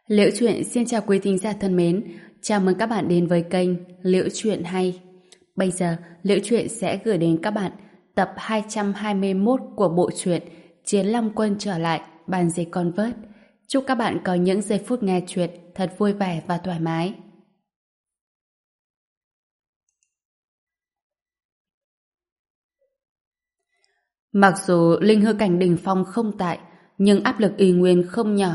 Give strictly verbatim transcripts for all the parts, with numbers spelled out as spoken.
Liễu Chuyện xin chào quý thính giả thân mến, chào mừng các bạn đến với kênh Liễu Chuyện Hay. Bây giờ, Liễu Chuyện sẽ gửi đến các bạn tập hai trăm hai mươi mốt của bộ truyện Chiến Long Quân trở lại, bàn dịch con vớt. Chúc các bạn có những giây phút nghe chuyện thật vui vẻ và thoải mái. Mặc dù linh hư cảnh đỉnh phong không tại, nhưng áp lực y nguyên không nhỏ.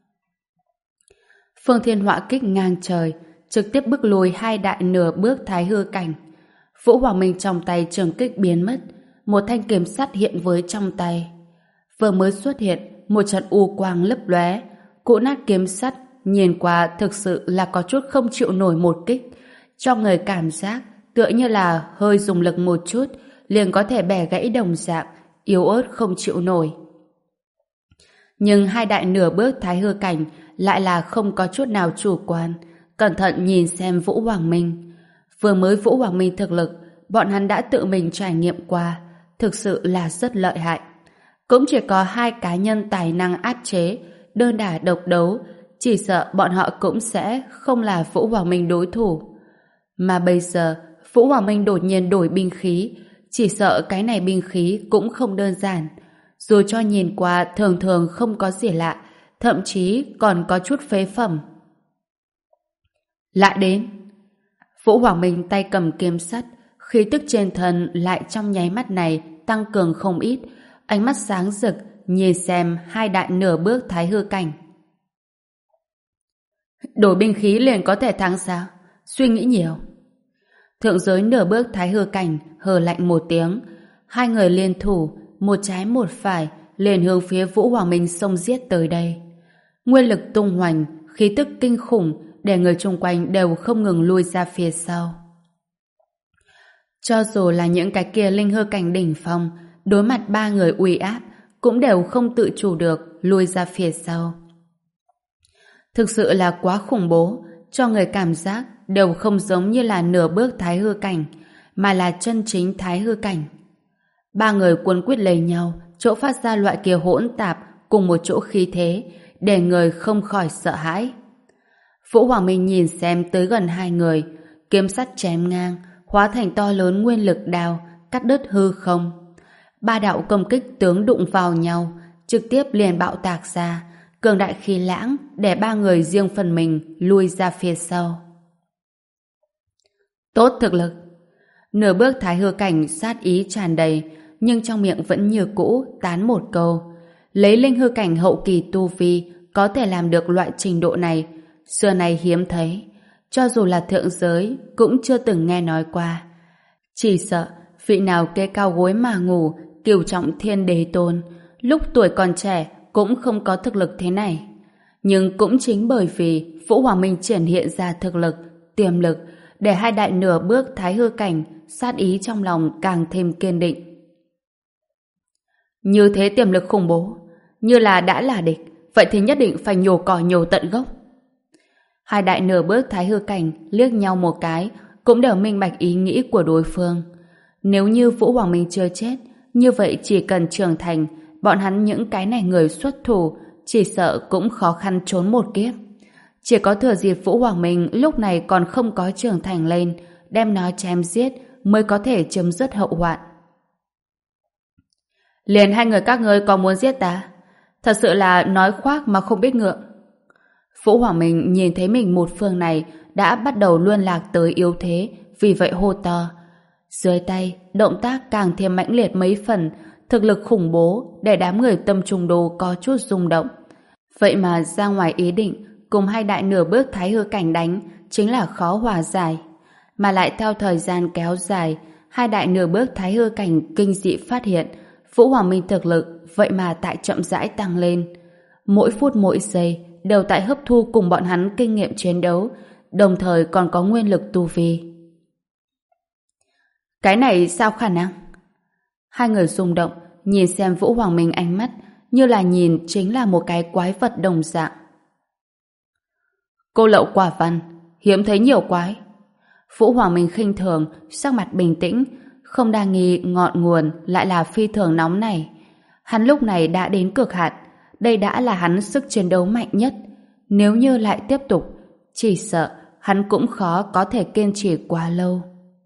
Phương Thiên Họa kích ngang trời, trực tiếp bước lùi hai đại nửa bước thái hư cảnh. Vũ Hoàng Minh trong tay trường kích biến mất, một thanh kiếm sắt hiện với trong tay. Vừa mới xuất hiện, một trận u quang lấp lóe, cỗ nát kiếm sắt nhìn qua thực sự là có chút không chịu nổi một kích, cho người cảm giác tựa như là hơi dùng lực một chút liền có thể bẻ gãy đồng dạng, yếu ớt không chịu nổi. Nhưng hai đại nửa bước thái hư cảnh lại là không có chút nào chủ quan, cẩn thận nhìn xem Vũ Hoàng Minh. Vừa mới Vũ Hoàng Minh thực lực, bọn hắn đã tự mình trải nghiệm qua, thực sự là rất lợi hại. Cũng chỉ có hai cá nhân tài năng áp chế, đơn đả độc đấu, chỉ sợ bọn họ cũng sẽ không là Vũ Hoàng Minh đối thủ. Mà bây giờ, Vũ Hoàng Minh đột nhiên đổi binh khí, chỉ sợ cái này binh khí cũng không đơn giản. Dù cho nhìn qua thường thường không có gì lạ, thậm chí còn có chút phế phẩm. Lại đến. Vũ Hoàng Minh tay cầm kiếm sắt, khí tức trên thân lại trong nháy mắt này tăng cường không ít, ánh mắt sáng rực nhìn xem hai đại nửa bước thái hư cảnh. Đổi binh khí liền có thể thắng sao? Suy nghĩ nhiều. Thượng giới nửa bước thái hư cảnh hờ lạnh một tiếng, hai người liên thủ, một trái một phải, liền hướng phía Vũ Hoàng Minh xông giết tới đây. Nguyên lực tung hoành, khí tức kinh khủng, để người chung quanh đều không ngừng lui ra phía sau. Cho dù là những cái kia linh hư cảnh đỉnh phong, đối mặt ba người uy áp, cũng đều không tự chủ được lui ra phía sau. Thực sự là quá khủng bố, cho người cảm giác đều không giống như là nửa bước thái hư cảnh, mà là chân chính thái hư cảnh. Ba người cuốn quyết lấy nhau, chỗ phát ra loại kia hỗn tạp cùng một chỗ khí thế, để người không khỏi sợ hãi. Vũ Hoàng Minh nhìn xem tới gần hai người, kiếm sắt chém ngang, hóa thành to lớn nguyên lực đao, cắt đứt hư không. Ba đạo công kích tướng đụng vào nhau, trực tiếp liền bạo tạc ra, cường đại khí lãng để ba người riêng phần mình lui ra phía sau. Tốt thực lực. Nửa bước thái hư cảnh sát ý tràn đầy, nhưng trong miệng vẫn như cũ tán một câu. Lấy linh hư cảnh hậu kỳ tu vi có thể làm được loại trình độ này, xưa nay hiếm thấy. Cho dù là thượng giới cũng chưa từng nghe nói qua. Chỉ sợ vị nào kê cao gối mà ngủ, cửu trọng thiên đế tôn, lúc tuổi còn trẻ cũng không có thực lực thế này. Nhưng cũng chính bởi vì Vũ Hoàng Minh triển hiện ra thực lực, tiềm lực, để hai đại nửa bước thái hư cảnh sát ý trong lòng càng thêm kiên định. Như thế tiềm lực khủng bố, như là đã là địch, vậy thì nhất định phải nhổ cỏ nhổ tận gốc. Hai đại nửa bước thái hư cảnh liếc nhau một cái, cũng đều minh bạch ý nghĩ của đối phương. Nếu như Vũ Hoàng Minh chưa chết, như vậy chỉ cần trưởng thành, bọn hắn những cái này người xuất thủ, chỉ sợ cũng khó khăn trốn một kiếp. Chỉ có thừa dịp Vũ Hoàng Minh lúc này còn không có trưởng thành lên, đem nó chém giết mới có thể chấm dứt hậu hoạn. Liền hai người các ngươi có muốn giết ta? Thật sự là nói khoác mà không biết ngượng. Vũ Hoàng Minh nhìn thấy mình một phương này đã bắt đầu luân lạc tới yếu thế, vì vậy hô to. Dưới tay, động tác càng thêm mãnh liệt mấy phần, thực lực khủng bố để đám người tâm trùng đồ có chút rung động. Vậy mà ra ngoài ý định cùng hai đại nửa bước thái hư cảnh đánh chính là khó hòa giải. Mà lại theo thời gian kéo dài, hai đại nửa bước thái hư cảnh kinh dị phát hiện Vũ Hoàng Minh thực lực vậy mà tại chậm rãi tăng lên. Mỗi phút mỗi giây đều tại hấp thu cùng bọn hắn kinh nghiệm chiến đấu, đồng thời còn có nguyên lực tu vi. Cái này sao khả năng? Hai người rung động, nhìn xem Vũ Hoàng Minh ánh mắt như là nhìn chính là một cái quái vật đồng dạng. Cô lậu quả văn, hiếm thấy nhiều quái. Vũ Hoàng Minh khinh thường, sắc mặt bình tĩnh, không đa nghi ngọn nguồn lại là phi thường nóng này. Hắn lúc này đã đến cực hạn, đây đã là hắn sức chiến đấu mạnh nhất. Nếu như lại tiếp tục, chỉ sợ hắn cũng khó có thể kiên trì quá lâu.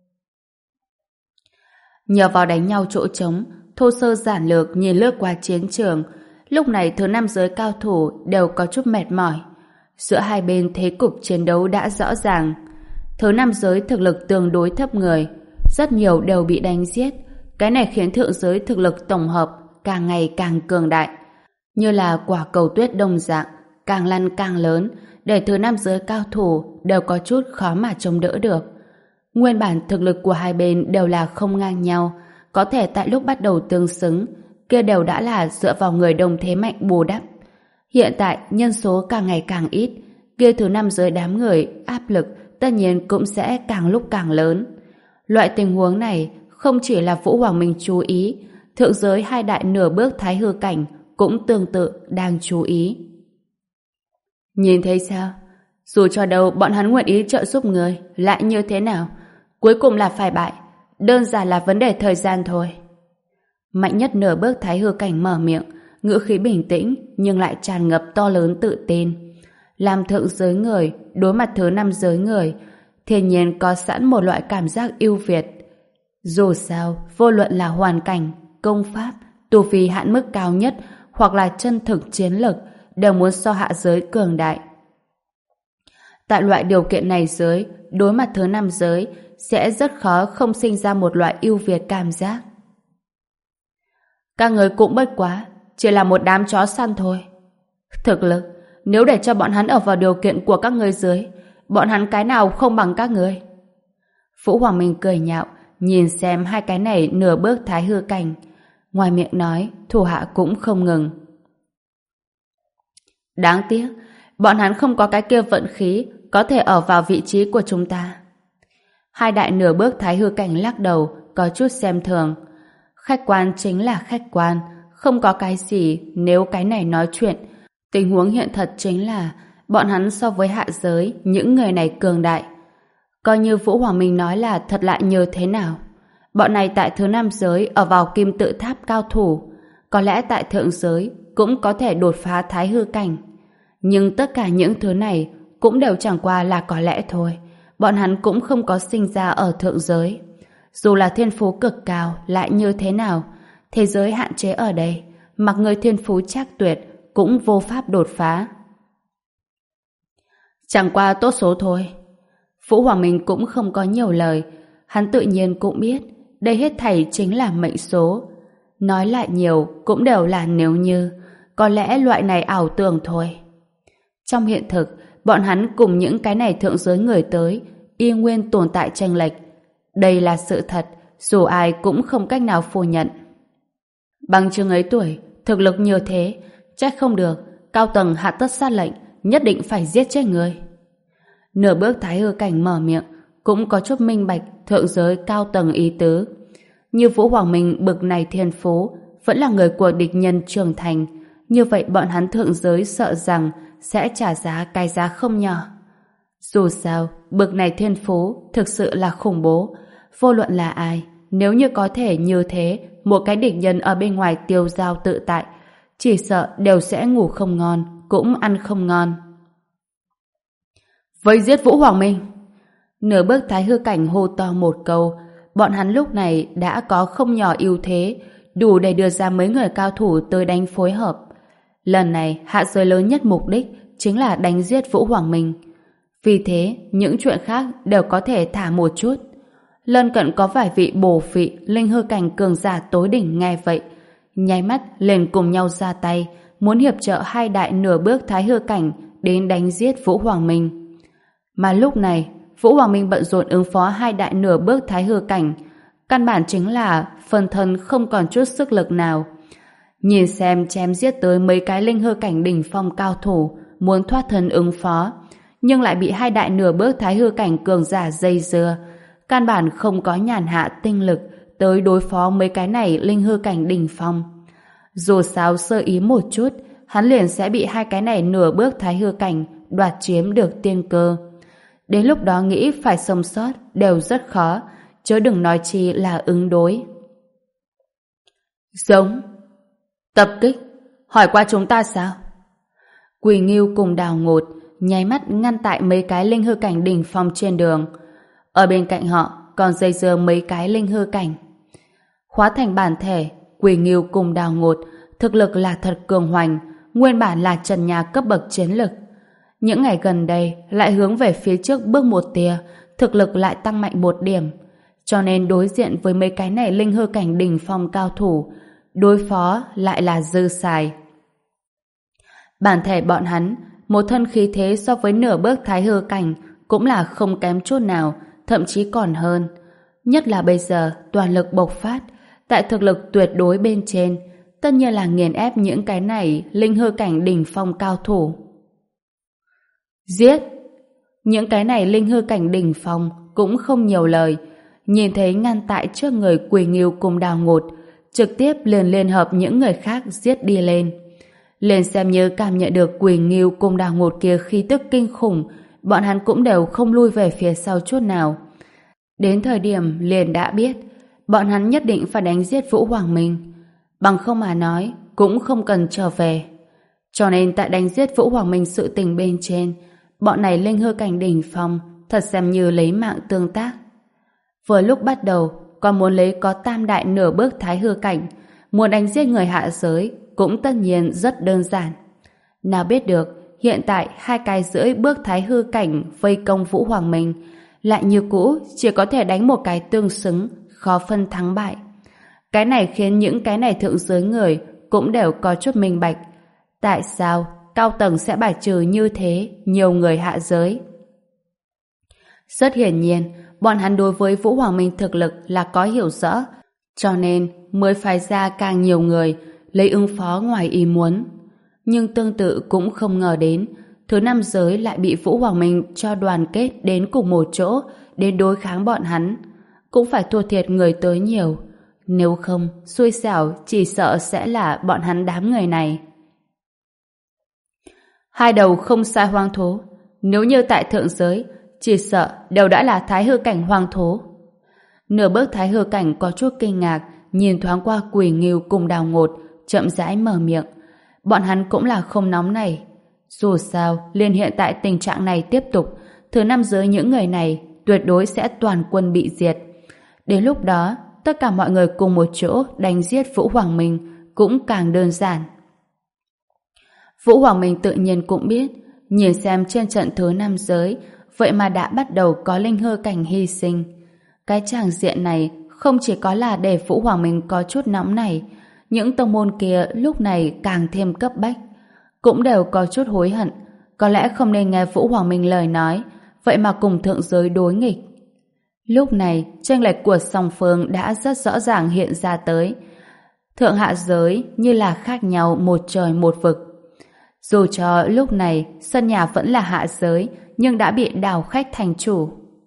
Nhờ vào đánh nhau chỗ trống, thô sơ giản lược nhìn lướt qua chiến trường. Lúc này thứ năm giới cao thủ đều có chút mệt mỏi. Giữa hai bên thế cục chiến đấu đã rõ ràng. Thứ năm giới thực lực tương đối thấp người, rất nhiều đều bị đánh giết. Cái này khiến thượng giới thực lực tổng hợp càng ngày càng cường đại, như là quả cầu tuyết đồng dạng, càng lăn càng lớn, để thứ năm giới cao thủ đều có chút khó mà chống đỡ được. Nguyên bản thực lực của hai bên đều là không ngang nhau, có thể tại lúc bắt đầu tương xứng, kia đều đã là dựa vào người đồng thế mạnh bù đắp. Hiện tại nhân số càng ngày càng ít, kia thứ năm giới đám người áp lực tất nhiên cũng sẽ càng lúc càng lớn. Loại tình huống này không chỉ là Vũ Hoàng Minh chú ý, thượng giới hai đại nửa bước thái hư cảnh cũng tương tự đang chú ý. Nhìn thấy sao? Dù cho đâu bọn hắn nguyện ý trợ giúp người, lại như thế nào? Cuối cùng là phải bại, đơn giản là vấn đề thời gian thôi. Mạnh nhất nửa bước thái hư cảnh mở miệng, ngữ khí bình tĩnh nhưng lại tràn ngập to lớn tự tin. Làm thượng giới người đối mặt thứ năm giới người, thiên nhiên có sẵn một loại cảm giác ưu việt. Dù sao, vô luận là hoàn cảnh, công pháp, tu vi hạn mức cao nhất hoặc là chân thực chiến lực đều muốn so hạ giới cường đại. Tại loại điều kiện này dưới, đối mặt thứ năm giới sẽ rất khó không sinh ra một loại ưu việt cảm giác. Các người cũng bất quá, chỉ là một đám chó săn thôi. Thực lực, nếu để cho bọn hắn ở vào điều kiện của các người dưới, bọn hắn cái nào không bằng các người. Vũ Hoàng Minh cười nhạo, nhìn xem hai cái này nửa bước thái hư cảnh. Ngoài miệng nói, thủ hạ cũng không ngừng. Đáng tiếc, bọn hắn không có cái kia vận khí có thể ở vào vị trí của chúng ta. Hai đại nửa bước thái hư cảnh lắc đầu, có chút xem thường. Khách quan chính là khách quan, không có cái gì nếu cái này nói chuyện. Tình huống hiện thật chính là bọn hắn so với hạ giới, những người này cường đại. Coi như Vũ Hoàng Minh nói là thật lại như thế nào. Bọn này tại thứ năm giới ở vào kim tự tháp cao thủ, có lẽ tại thượng giới cũng có thể đột phá thái hư cảnh. Nhưng tất cả những thứ này cũng đều chẳng qua là có lẽ thôi. Bọn hắn cũng không có sinh ra ở thượng giới. Dù là thiên phú cực cao lại như thế nào, thế giới hạn chế ở đây, mặc người thiên phú trác tuyệt cũng vô pháp đột phá. Chẳng qua tốt số thôi. Vũ Hoàng Minh cũng không có nhiều lời, hắn tự nhiên cũng biết đây hết thảy chính là mệnh số. Nói lại nhiều cũng đều là nếu như, có lẽ loại này ảo tưởng thôi. Trong hiện thực, bọn hắn cùng những cái này thượng giới người tới y nguyên tồn tại chênh lệch. Đây là sự thật, dù ai cũng không cách nào phủ nhận. Bằng chừng ấy tuổi, thực lực như thế, trách không được, cao tầng hạ tất sát lệnh, nhất định phải giết chết người. Nửa bước thái hư cảnh mở miệng, cũng có chút minh bạch thượng giới cao tầng ý tứ. Như Vũ Hoàng Minh bực này thiên phú, vẫn là người của địch nhân trưởng thành, như vậy bọn hắn thượng giới sợ rằng sẽ trả giá cái giá không nhỏ. Dù sao, bực này thiên phú thực sự là khủng bố. Vô luận là ai, nếu như có thể như thế, một cái địch nhân ở bên ngoài tiêu dao tự tại, chỉ sợ đều sẽ ngủ không ngon, cũng ăn không ngon. Vây giết Vũ Hoàng Minh! Nửa bước thái hư cảnh hô to một câu, bọn hắn lúc này đã có không nhỏ ưu thế, đủ để đưa ra mấy người cao thủ tới đánh phối hợp. Lần này, hạ giới lớn nhất mục đích chính là đánh giết Vũ Hoàng Minh. Vì thế, những chuyện khác đều có thể thả một chút. Lân cận có vài vị bổ vị linh hư cảnh cường giả tối đỉnh nghe vậy, nháy mắt liền cùng nhau ra tay, muốn hiệp trợ hai đại nửa bước thái hư cảnh đến đánh giết Vũ Hoàng Minh. Mà lúc này, Vũ Hoàng Minh bận rộn ứng phó hai đại nửa bước thái hư cảnh, căn bản chính là phần thân không còn chút sức lực nào. Nhìn xem chém giết tới mấy cái linh hư cảnh đỉnh phong cao thủ, muốn thoát thân ứng phó, nhưng lại bị hai đại nửa bước thái hư cảnh cường giả dây dưa, căn bản không có nhàn hạ tinh lực tới đối phó mấy cái này linh hư cảnh đỉnh phong. Dù sao sơ ý một chút, hắn liền sẽ bị hai cái này nửa bước thái hư cảnh đoạt chiếm được tiên cơ. Đến lúc đó nghĩ phải sống sót đều rất khó, chớ đừng nói chi là ứng đối. Giống! Tập kích! Hỏi qua chúng ta sao? Quỳ Ngưu cùng Đào Ngột nháy mắt ngăn tại mấy cái linh hư cảnh đỉnh phong trên đường. Ở bên cạnh họ còn dây dưa mấy cái linh hư cảnh. Hóa thành bản thể, Quỳ Ngưu cùng Đào Ngột thực lực là thật cường hoành, nguyên bản là trần nhà cấp bậc chiến lực. Những ngày gần đây lại hướng về phía trước bước một tia, thực lực lại tăng mạnh một điểm. Cho nên đối diện với mấy cái này linh hư cảnh đỉnh phong cao thủ, đối phó lại là dư xài. Bản thể bọn hắn, một thân khí thế so với nửa bước thái hư cảnh cũng là không kém chút nào, thậm chí còn hơn. Nhất là bây giờ toàn lực bộc phát, tại thực lực tuyệt đối bên trên, tất nhiên là nghiền ép những cái này linh hư cảnh đỉnh phong cao thủ. Giết! Những cái này linh hư cảnh đỉnh phong cũng không nhiều lời, nhìn thấy ngăn tại trước người Quỳ Ngưu cùng Đào Ngột, trực tiếp liền liên hợp những người khác giết đi lên. Liền xem như cảm nhận được Quỳ Ngưu cùng Đào Ngột kia khí tức kinh khủng, bọn hắn cũng đều không lui về phía sau chút nào. Đến thời điểm liền đã biết, bọn hắn nhất định phải đánh giết Vũ Hoàng Minh, bằng không mà nói cũng không cần trở về. Cho nên tại đánh giết Vũ Hoàng Minh sự tình bên trên, bọn này linh hư cảnh đỉnh phong thật xem như lấy mạng tương tác. Vừa lúc bắt đầu còn muốn lấy có tam đại nửa bước thái hư cảnh, muốn đánh giết người hạ giới cũng tất nhiên rất đơn giản. Nào biết được hiện tại hai cái rưỡi bước thái hư cảnh vây công Vũ Hoàng Minh, lại như cũ chỉ có thể đánh một cái tương xứng, khó phân thắng bại. Cái này khiến những cái này thượng giới người cũng đều có chút minh bạch. Tại sao cao tầng sẽ bài trừ như thế nhiều người hạ giới? Rất hiển nhiên, bọn hắn đối với Vũ Hoàng Minh thực lực là có hiểu rõ, cho nên mới phái ra càng nhiều người lấy ứng phó ngoài ý muốn. Nhưng tương tự cũng không ngờ đến, thứ năm giới lại bị Vũ Hoàng Minh cho đoàn kết đến cùng một chỗ để đối kháng bọn hắn. Cũng phải thua thiệt người tới nhiều. Nếu không, xui xẻo chỉ sợ sẽ là bọn hắn đám người này. Hai đầu không sai hoang thú, nếu như tại thượng giới, chỉ sợ đều đã là thái hư cảnh hoang thú. Nửa bước thái hư cảnh có chút kinh ngạc, nhìn thoáng qua Quỳ Ngưu cùng Đào Ngột, chậm rãi mở miệng. Bọn hắn cũng là không nóng này. Dù sao, liên hiện tại tình trạng này tiếp tục, thứ năm giới những người này tuyệt đối sẽ toàn quân bị diệt. Đến lúc đó, tất cả mọi người cùng một chỗ đánh giết Vũ Hoàng Minh cũng càng đơn giản. Vũ Hoàng Minh tự nhiên cũng biết, nhìn xem trên trận thứ năm giới, vậy mà đã bắt đầu có linh hư cảnh hy sinh. Cái tràng diện này không chỉ có là để Vũ Hoàng Minh có chút nóng này, những tông môn kia lúc này càng thêm cấp bách, cũng đều có chút hối hận, có lẽ không nên nghe Vũ Hoàng Minh lời nói, vậy mà cùng thượng giới đối nghịch. Lúc này, chênh lệch của song phương đã rất rõ ràng hiện ra tới. Thượng hạ giới như là khác nhau một trời một vực. Dù cho lúc này sân nhà vẫn là hạ giới, nhưng đã bị đào khách thành chủ.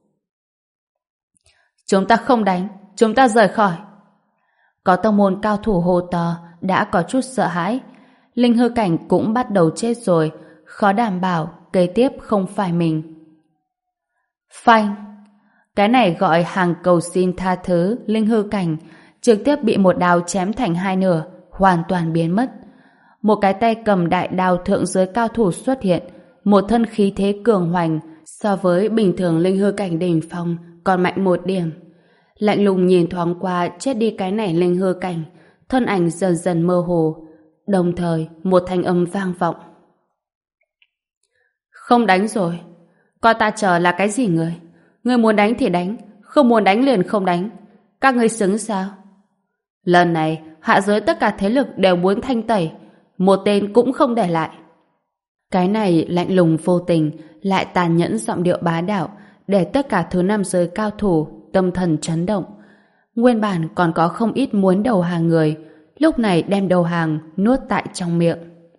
Chúng ta không đánh, chúng ta rời khỏi. Có tông môn cao thủ hô to, đã có chút sợ hãi. Linh hư cảnh cũng bắt đầu chết rồi, khó đảm bảo kế tiếp không phải mình. Phanh! Cái này gọi hàng cầu xin tha thứ, linh hư cảnh, trực tiếp bị một đao chém thành hai nửa, hoàn toàn biến mất. Một cái tay cầm đại đao thượng giới cao thủ xuất hiện, một thân khí thế cường hoành, so với bình thường linh hư cảnh đỉnh phong còn mạnh một điểm. Lạnh lùng nhìn thoáng qua chết đi cái này linh hư cảnh, thân ảnh dần dần mơ hồ, đồng thời một thanh âm vang vọng. Không đánh rồi, coi ta chờ là cái gì người? Người muốn đánh thì đánh, không muốn đánh liền không đánh. Các ngươi xứng sao? Lần này, hạ giới tất cả thế lực đều muốn thanh tẩy, một tên cũng không để lại. Cái này lạnh lùng vô tình, lại tàn nhẫn giọng điệu bá đạo, để tất cả thứ năm giới cao thủ tâm thần chấn động. Nguyên bản còn có không ít muốn đầu hàng người, lúc này đem đầu hàng nuốt tại trong miệng.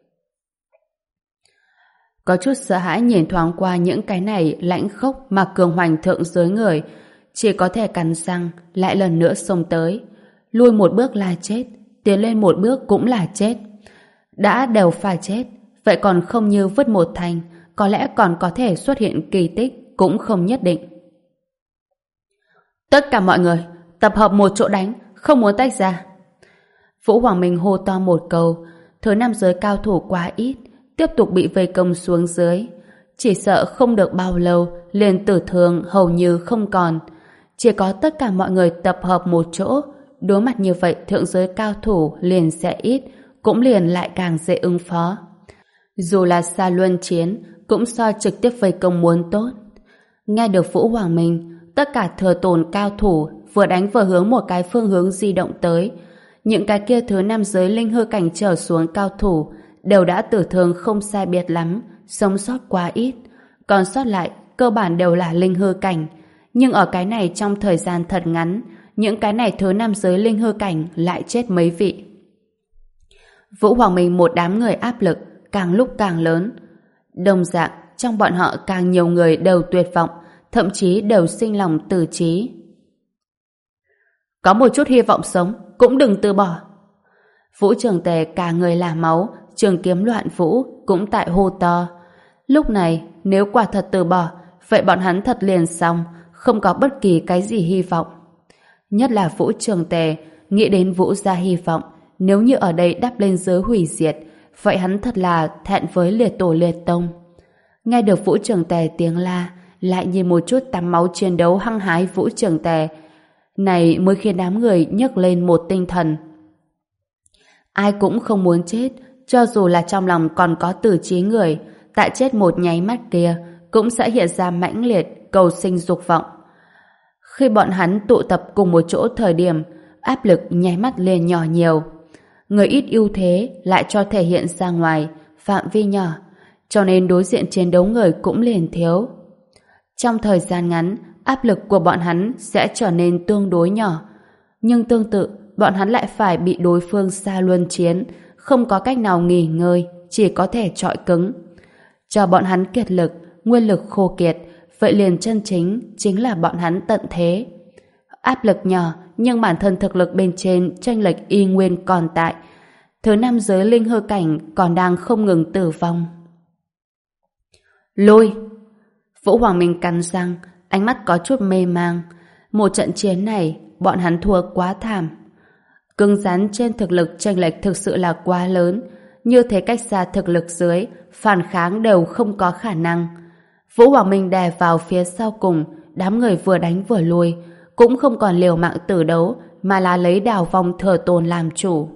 Có chút sợ hãi nhìn thoáng qua những cái này lãnh khốc mà cường hoành thượng giới người, chỉ có thể cắn răng lại lần nữa xông tới. Lui một bước là chết, tiến lên một bước cũng là chết. Đã đều phải chết, vậy còn không như vứt một thành, có lẽ còn có thể xuất hiện kỳ tích, cũng không nhất định. Tất cả mọi người, tập hợp một chỗ đánh, không muốn tách ra. Vũ Hoàng Minh hô to một câu, thứ năm giới cao thủ quá ít, tiếp tục bị vây công xuống dưới. Chỉ sợ không được bao lâu, liền tử thương hầu như không còn. Chỉ có tất cả mọi người tập hợp một chỗ, đối mặt như vậy thượng giới cao thủ liền sẽ ít, cũng liền lại càng dễ ứng phó. Dù là xa luân chiến, cũng so trực tiếp vây công muốn tốt. Nghe được Vũ Hoàng Minh, tất cả thừa tồn cao thủ vừa đánh vừa hướng một cái phương hướng di động tới. Những cái kia thứ năm giới linh hư cảnh trở xuống cao thủ đều đã tử thương không sai biệt lắm, sống sót quá ít. Còn sót lại, cơ bản đều là linh hư cảnh. Nhưng ở cái này trong thời gian thật ngắn, những cái này thứ năm giới linh hư cảnh lại chết mấy vị. Vũ Hoàng Minh một đám người áp lực, càng lúc càng lớn. Đồng dạng, trong bọn họ càng nhiều người đều tuyệt vọng, thậm chí đều sinh lòng từ chí. Có một chút hy vọng sống, cũng đừng từ bỏ. Vũ Trường Tề cả người là máu, trường kiếm loạn vũ, cũng tại hô to. Lúc này, nếu quả thật từ bỏ, vậy bọn hắn thật liền xong, không có bất kỳ cái gì hy vọng. Nhất là Vũ Trường Tề, nghĩ đến Vũ gia hy vọng, nếu như ở đây đắp lên giới hủy diệt, vậy hắn thật là thẹn với liệt tổ liệt tông. Nghe được Vũ Trường Tề tiếng la, lại nhìn một chút tắm máu chiến đấu hăng hái Vũ Trường Tề, này mới khiến đám người nhấc lên một tinh thần. Ai cũng không muốn chết, cho dù là trong lòng còn có tử trí người, tại chết một nháy mắt kia cũng sẽ hiện ra mãnh liệt cầu sinh dục vọng. Khi bọn hắn tụ tập cùng một chỗ thời điểm, áp lực nháy mắt liền nhỏ nhiều. Người ít ưu thế lại cho thể hiện ra ngoài, phạm vi nhỏ, cho nên đối diện chiến đấu người cũng liền thiếu. Trong thời gian ngắn, áp lực của bọn hắn sẽ trở nên tương đối nhỏ. Nhưng tương tự, bọn hắn lại phải bị đối phương xa luân chiến, không có cách nào nghỉ ngơi, chỉ có thể trọi cứng. Cho bọn hắn kiệt lực, nguyên lực khô kiệt, vậy liền chân chính chính là bọn hắn tận thế. Áp lực nhỏ, nhưng bản thân thực lực bên trên chênh lệch y nguyên còn tại. Thứ năm giới linh hư cảnh còn đang không ngừng tử vong. Lôi! Vũ Hoàng Minh cắn răng, ánh mắt có chút mê mang. Một trận chiến này, bọn hắn thua quá thảm. Cứng rắn trên thực lực chênh lệch thực sự là quá lớn. Như thế cách xa thực lực dưới, phản kháng đều không có khả năng. Vũ Hoàng Minh đè vào phía sau cùng, đám người vừa đánh vừa lui, cũng không còn liều mạng tử đấu, mà là lấy đào vong thừa tồn làm chủ.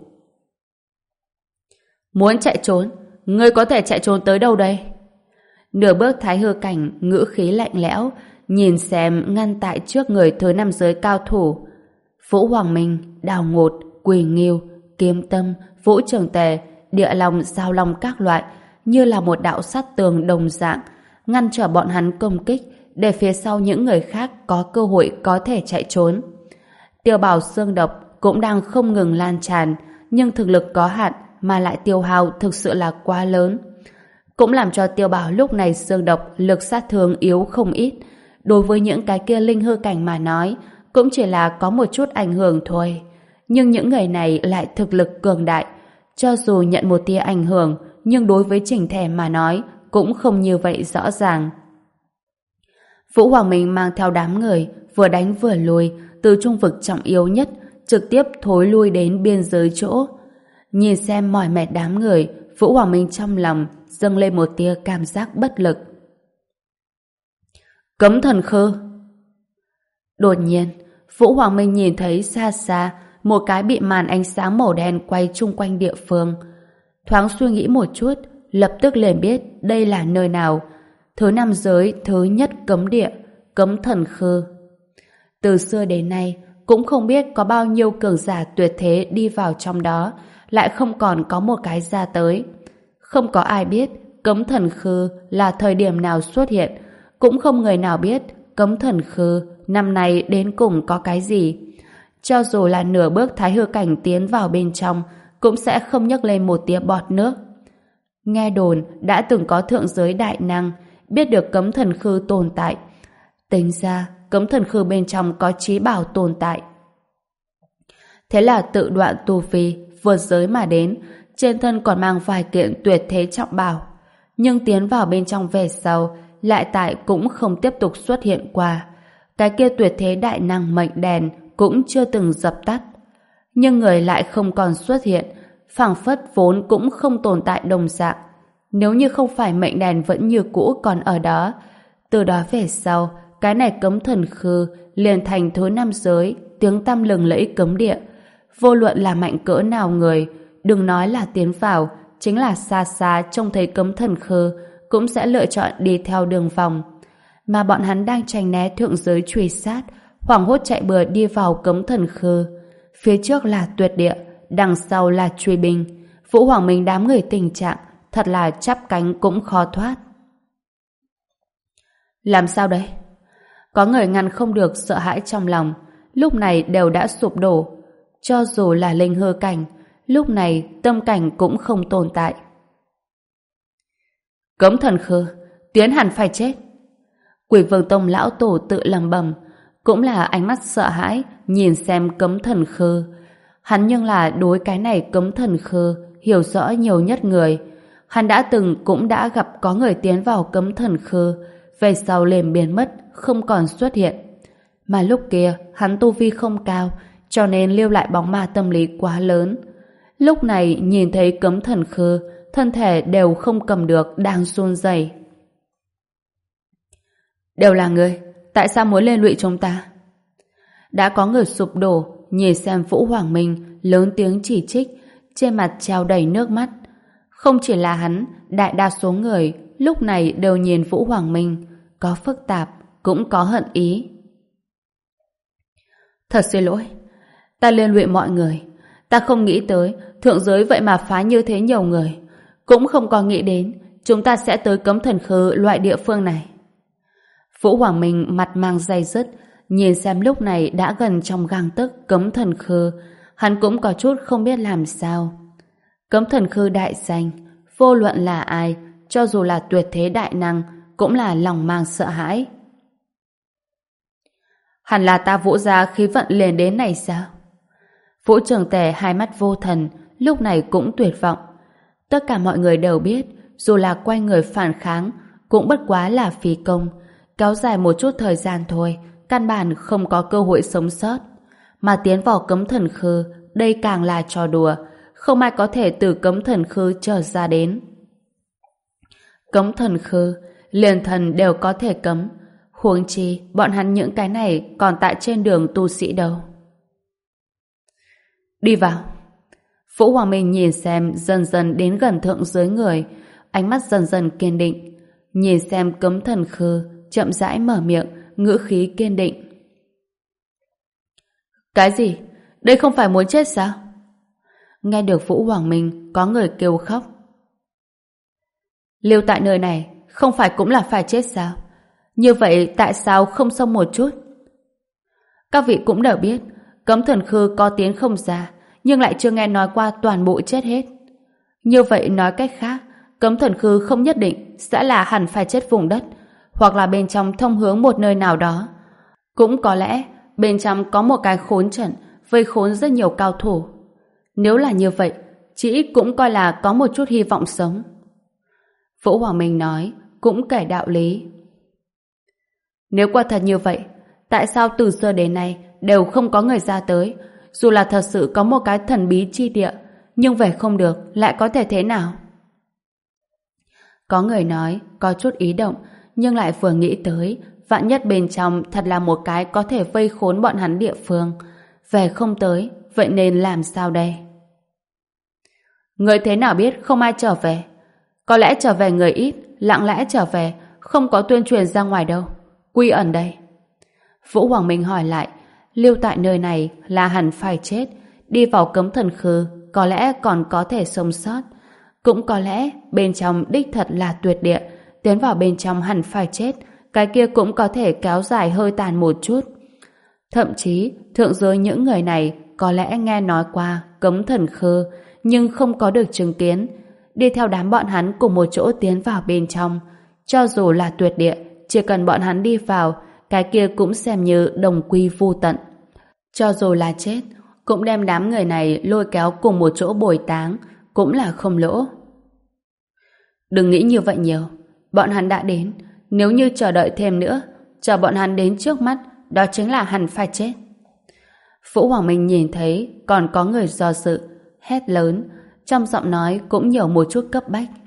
Muốn chạy trốn, ngươi có thể chạy trốn tới đâu đây? Nửa bước thái hư cảnh, ngữ khí lạnh lẽo, nhìn xem ngăn tại trước người thứ năm giới cao thủ. Vũ Hoàng Minh, Đào Ngột, Quỳ Nghiêu, Kiếm Tâm, Vũ Trường Tề, Địa Long, Giao Long các loại, như là một đạo sắt tường đồng dạng, ngăn trở bọn hắn công kích, để phía sau những người khác có cơ hội có thể chạy trốn. Tiêu bào xương độc cũng đang không ngừng lan tràn, nhưng thực lực có hạn mà lại tiêu hao thực sự là quá lớn. Cũng làm cho tiêu bào lúc này xương độc lực sát thương yếu không ít. Đối với những cái kia linh hư cảnh mà nói, cũng chỉ là có một chút ảnh hưởng thôi. Nhưng những người này lại thực lực cường đại. Cho dù nhận một tia ảnh hưởng, nhưng đối với chỉnh thể mà nói, cũng không như vậy rõ ràng. Vũ Hoàng Minh mang theo đám người, vừa đánh vừa lùi, từ trung vực trọng yếu nhất, trực tiếp thối lui đến biên giới chỗ. Nhìn xem mỏi mệt đám người, Vũ Hoàng Minh trong lòng dâng lên một tia cảm giác bất lực. Cấm thần khư! Đột nhiên, Vũ Hoàng Minh nhìn thấy xa xa một cái bị màn ánh sáng màu đen quay chung quanh địa phương. Thoáng suy nghĩ một chút, lập tức liền biết đây là nơi nào. Thứ năm giới thứ nhất cấm địa, cấm thần khư. Từ xưa đến nay, cũng không biết có bao nhiêu cường giả tuyệt thế đi vào trong đó, lại không còn có một cái ra tới. Không có ai biết cấm thần khư là thời điểm nào xuất hiện, cũng không người nào biết cấm thần khư năm nay đến cùng có cái gì. Cho dù là nửa bước thái hư cảnh tiến vào bên trong, cũng sẽ không nhấc lên một tia bọt nước. Nghe đồn đã từng có thượng giới đại năng biết được cấm thần khư tồn tại. Tính ra cấm thần khư bên trong có trí bảo tồn tại. Thế là tự đoạn tu vi, vượt giới mà đến, trên thân còn mang vài kiện tuyệt thế trọng bảo. Nhưng tiến vào bên trong về sau, lại tại cũng không tiếp tục xuất hiện qua. Cái kia tuyệt thế đại năng mệnh đèn cũng chưa từng dập tắt. Nhưng người lại không còn xuất hiện, phảng phất vốn cũng không tồn tại đồng dạng. Nếu như không phải mệnh đèn vẫn như cũ còn ở đó, từ đó về sau, cái này cấm thần khư liền thành thứ năm giới, tiếng tăm lừng lẫy cấm địa. Vô luận là mạnh cỡ nào người, đừng nói là tiến vào, chính là xa xa trông thấy cấm thần khư cũng sẽ lựa chọn đi theo đường vòng. Mà bọn hắn đang tránh né thượng giới truy sát, hoảng hốt chạy bừa đi vào cấm thần khư. Phía trước là tuyệt địa, đằng sau là truy binh. Vũ Hoàng Minh đám người tình trạng thật là chắp cánh cũng khó thoát. Làm sao đây? Có người ngăn không được sợ hãi trong lòng, lúc này đều đã sụp đổ. Cho dù là linh hư cảnh, lúc này tâm cảnh cũng không tồn tại. Cấm thần khư, tiến hẳn phải chết. Quỷ Vương Tông lão tổ tự lẩm bẩm, cũng là ánh mắt sợ hãi nhìn xem cấm thần khư. Hắn nhưng là đối cái này cấm thần khư hiểu rõ nhiều nhất người. Hắn đã từng cũng đã gặp có người tiến vào cấm thần khư, về sau liền biến mất, không còn xuất hiện. Mà lúc kia hắn tu vi không cao, cho nên lưu lại bóng ma tâm lý quá lớn. Lúc này nhìn thấy cấm thần khư, thân thể đều không cầm được, đang run rẩy. Đều là người, tại sao muốn liên lụy chúng ta? Đã có người sụp đổ, nhìn xem Vũ Hoàng Minh, lớn tiếng chỉ trích, trên mặt treo đầy nước mắt. Không chỉ là hắn, đại đa số người lúc này đều nhìn Vũ Hoàng Minh, có phức tạp, cũng có hận ý. Thật xin lỗi, ta liên lụy mọi người. Ta không nghĩ tới thượng giới vậy mà phá như thế nhiều người, cũng không có nghĩ đến chúng ta sẽ tới cấm thần khư loại địa phương này. Vũ Hoàng Minh mặt mang day dứt, nhìn xem lúc này đã gần trong gang tấc cấm thần khư, hắn cũng có chút không biết làm sao. Cấm thần khư đại danh, vô luận là ai, cho dù là tuyệt thế đại năng, cũng là lòng mang sợ hãi. Hẳn là ta Vũ gia khí vận liền đến này sao? Vũ Trường Tề hai mắt vô thần, lúc này cũng tuyệt vọng. Tất cả mọi người đều biết, dù là quay người phản kháng, cũng bất quá là phí công, kéo dài một chút thời gian thôi, căn bản không có cơ hội sống sót. Mà tiến vào cấm thần khư, đây càng là trò đùa, không ai có thể từ cấm thần khư trở ra đến. Cấm thần khư, liền thần đều có thể cấm, huống chi bọn hắn những cái này còn tại trên đường tu sĩ đâu. Đi vào. Vũ Hoàng Minh nhìn xem dần dần đến gần thượng giới người, ánh mắt dần dần kiên định, nhìn xem cấm thần khư, chậm rãi mở miệng, ngữ khí kiên định. Cái gì? Đây không phải muốn chết sao? Nghe được Vũ Hoàng Minh, có người kêu khóc. Lưu tại nơi này không phải cũng là phải chết sao? Như vậy tại sao không xong một chút? Các vị cũng đều biết cấm thần khư có tiến không ra, nhưng lại chưa nghe nói qua toàn bộ chết hết. Như vậy nói cách khác, cấm thần khư không nhất định sẽ là hẳn phải chết vùng đất, hoặc là bên trong thông hướng một nơi nào đó. Cũng có lẽ bên trong có một cái khốn trận vây khốn rất nhiều cao thủ. Nếu là như vậy, chỉ ít cũng coi là có một chút hy vọng sống. Vũ Hoàng Minh nói, cũng kể đạo lý. Nếu quả thật như vậy, tại sao từ xưa đến nay đều không có người ra tới? Dù là thật sự có một cái thần bí chi địa, nhưng về không được, lại có thể thế nào? Có người nói, có chút ý động, nhưng lại vừa nghĩ tới, vạn nhất bên trong thật là một cái có thể vây khốn bọn hắn địa phương. Về không tới, vậy nên làm sao đây? Người thế nào biết không ai trở về? Có lẽ trở về người ít, lặng lẽ trở về, không có tuyên truyền ra ngoài đâu. Quy ẩn đây. Vũ Hoàng Minh hỏi lại, lưu tại nơi này là hẳn phải chết, đi vào cấm thần khư có lẽ còn có thể sống sót, cũng có lẽ bên trong đích thật là tuyệt địa, tiến vào bên trong hẳn phải chết, cái kia cũng có thể kéo dài hơi tàn một chút. Thậm chí thượng giới những người này có lẽ nghe nói qua cấm thần khư, nhưng không có được chứng kiến, đi theo đám bọn hắn cùng một chỗ tiến vào bên trong, cho dù là tuyệt địa, chỉ cần bọn hắn đi vào, cái kia cũng xem như đồng quy vu tận. Cho dù là chết, cũng đem đám người này lôi kéo cùng một chỗ bồi táng, cũng là không lỗ. Đừng nghĩ như vậy nhiều, bọn hắn đã đến, nếu như chờ đợi thêm nữa, chờ bọn hắn đến trước mắt, đó chính là hẳn phải chết. Vũ Hoàng Minh nhìn thấy còn có người do dự, hét lớn, trong giọng nói cũng nhiều một chút cấp bách.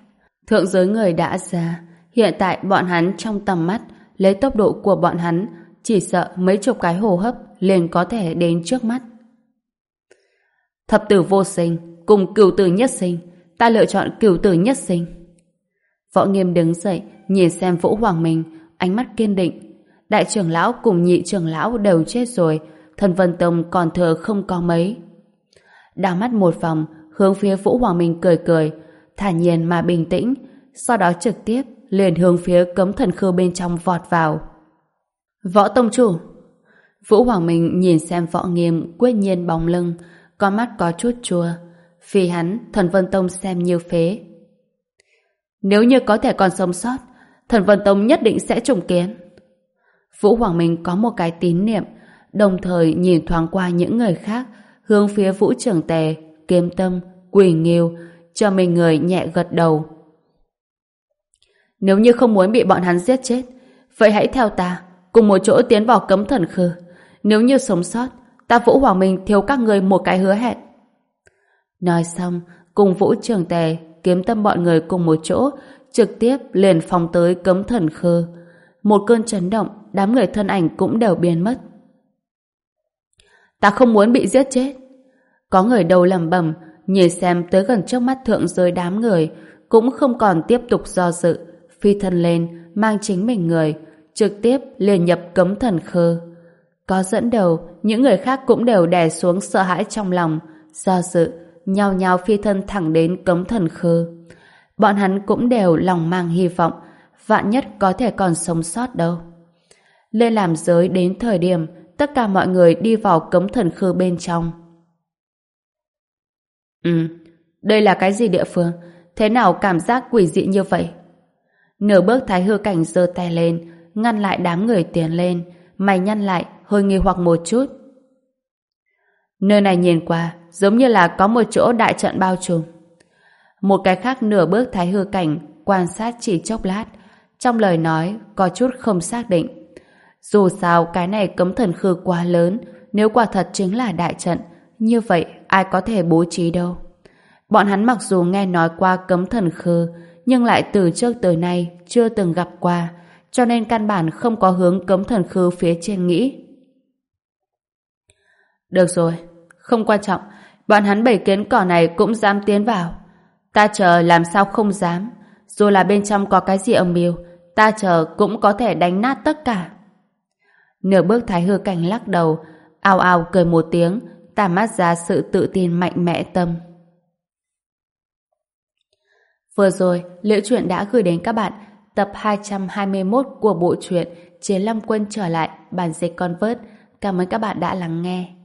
Thượng giới người đã ra, hiện tại bọn hắn trong tầm mắt, lấy tốc độ của bọn hắn, chỉ sợ mấy chục cái hô hấp liền có thể đến trước mắt. Thập tử vô sinh, cùng cửu tử nhất sinh, ta lựa chọn cửu tử nhất sinh. Võ Nghiêm đứng dậy, nhìn xem Vũ Hoàng Minh, ánh mắt kiên định. Đại trưởng lão cùng nhị trưởng lão đều chết rồi, Thần Vân Tông còn thừa không có mấy. Đảo mắt một vòng, hướng phía Vũ Hoàng Minh cười cười, thản nhiên mà bình tĩnh, sau đó trực tiếp liền hướng phía cấm thần khư bên trong vọt vào. Võ tông chủ! Vũ Hoàng Minh nhìn xem Võ Nghiêm quyết nhiên bóng lưng, con mắt có chút chua. Vì hắn, Thần Vân Tông xem như phế. Nếu như có thể còn sống sót, Thần Vân Tông nhất định sẽ trùng kiến. Vũ Hoàng Minh có một cái tín niệm, đồng thời nhìn thoáng qua những người khác, hướng phía Vũ Trưởng Tề, Kiếm Tâm, Quỷ Nghiêu, cho mình người nhẹ gật đầu. Nếu như không muốn bị bọn hắn giết chết, vậy hãy theo ta, cùng một chỗ tiến vào cấm thần khư. Nếu như sống sót, ta Vũ Hoàng Minh thiếu các người một cái hứa hẹn. Nói xong, cùng Vũ Trưởng Tề, Kiếm Tâm bọn người cùng một chỗ, trực tiếp liền phóng tới cấm thần khư. Một cơn chấn động, đám người thân ảnh cũng đều biến mất. Ta không muốn bị giết chết. Có người đầu lẩm bẩm, nhìn xem tới gần trước mắt thượng giới đám người, cũng không còn tiếp tục do dự, phi thân lên, mang chính mình người, trực tiếp liền nhập cấm thần khư. Có dẫn đầu, những người khác cũng đều đè xuống sợ hãi trong lòng, do dự, nhao nhao phi thân thẳng đến cấm thần khư. Bọn hắn cũng đều lòng mang hy vọng, vạn nhất có thể còn sống sót đâu. Lên làm giới đến thời điểm, tất cả mọi người đi vào cấm thần khư bên trong. Ừ, đây là cái gì địa phương? Thế nào cảm giác quỷ dị như vậy? Nửa bước Thái Hư Cảnh giơ tay lên, ngăn lại đám người tiến lên, mày nhăn lại, hơi nghi hoặc một chút. Nơi này nhìn qua, giống như là có một chỗ đại trận bao trùm. Một cái khác nửa bước Thái Hư Cảnh quan sát chỉ chốc lát, trong lời nói có chút không xác định. Dù sao cái này cấm thần khư quá lớn, nếu quả thật chính là đại trận, như vậy ai có thể bố trí đâu. Bọn hắn mặc dù nghe nói qua cấm thần khư, nhưng lại từ trước tới nay chưa từng gặp qua, cho nên căn bản không có hướng cấm thần khư phía trên nghĩ. Được rồi, không quan trọng, bọn hắn bảy kiến cỏ này cũng dám tiến vào. Ta chờ làm sao không dám, dù là bên trong có cái gì âm mưu, ta chờ cũng có thể đánh nát tất cả. Nửa bước Thái Hư Cảnh lắc đầu, ào ào cười một tiếng, tả mắt ra sự tự tin mạnh mẽ tâm. Vừa rồi, Liễu Chuyện đã gửi đến các bạn tập hai trăm hai mươi mốt của bộ truyện Chiến Long Quân trở lại bản dịch Convert. Cảm ơn các bạn đã lắng nghe.